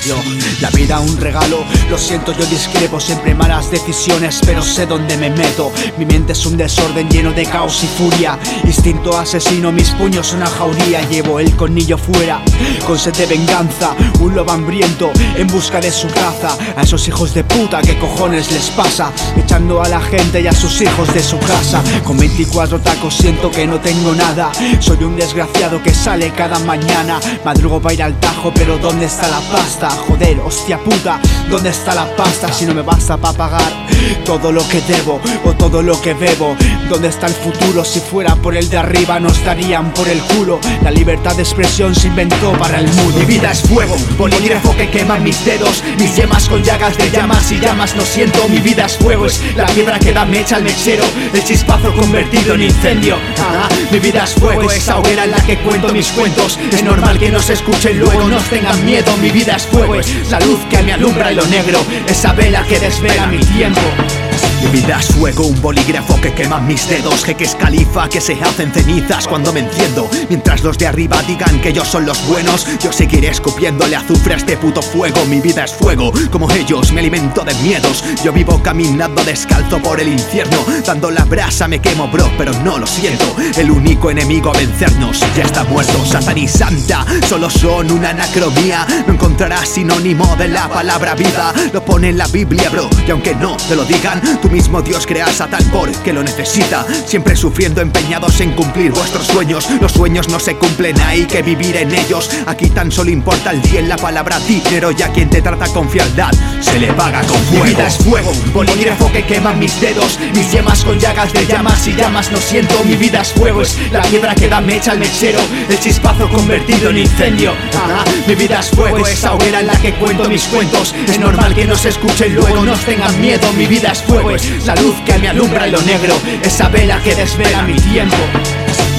ejemplo. La vida un regalo, lo siento, yo discrepo. Siempre malas decisiones, pero sé dónde me meto. Mi mente es un desorden lleno de caos y furia. Instinto asesino, mis puños una jauría. Llevo el colmillo fuera, con sed de venganza. Un lobo hambriento en busca de su caza. A esos hijos de puta, ¿qué cojones les pasa? Echando a la gente y a sus hijos de su casa. Con 24 tacos siento que no tengo nada. Soy un desgraciado que sale cada mañana. Madrugo para ir al Tajo, pero ¿dónde está la pasta? Joder, hostia puta, ¿dónde está la pasta? Si no me basta para pagar todo lo que debo o todo lo que bebo. ¿Dónde está el futuro? Si fuera por el de arriba nos darían por el culo. La libertad de expresión se inventó para el mundo. Mi vida es fuego, bolígrafo que quema mis dedos. Mis yemas con llagas de llamas y llamas no siento. Mi vida es fuego, es la piedra que da mecha al mechero. El chispazo convertido en incendio. Mi vida es fuego, esa hoguera en la que cuento mis cuentos. Es normal que nos escuchen luego, nos tengan miedo. Mi vida es fuego, es la luz que me alumbra en lo negro. Esa vela que desvela mi tiempo. Mi vida es fuego, un bolígrafo que quema mis dedos. Jeques califa que se hacen cenizas cuando me enciendo. Mientras los de arriba digan que ellos son los buenos, yo seguiré escupiéndole azufre a este puto fuego. Mi vida es fuego, como ellos me alimento de miedos. Yo vivo caminando descalzo por el infierno. Dando la brasa me quemo bro, pero no lo siento. El único enemigo a vencernos ya está muerto. Satán y Santa solo son una anacronía. No encontrarás sinónimo de la palabra vida. Lo pone en la Biblia bro, y aunque no te lo digan, tú mismo Dios crea a Satán porque lo necesita. Siempre sufriendo, empeñados en cumplir vuestros sueños. Los sueños no se cumplen, hay que vivir en ellos. Aquí tan solo importa el día en la palabra dinero. Y a quien te trata con frialdad se le paga con fuego. Mi vida es fuego, bolígrafo que quema mis dedos. Mis yemas con llagas de llamas y llamas no siento. Mi vida es fuego, es la piedra que da mecha al mechero. El chispazo convertido en incendio. Mi vida es fuego, esa hoguera en la que cuento mis cuentos. Es normal que nos escuchen luego, nos tengan miedo. Mi vida es fuego, es la luz que me alumbra en lo negro. Esa vela que desvela mi tiempo.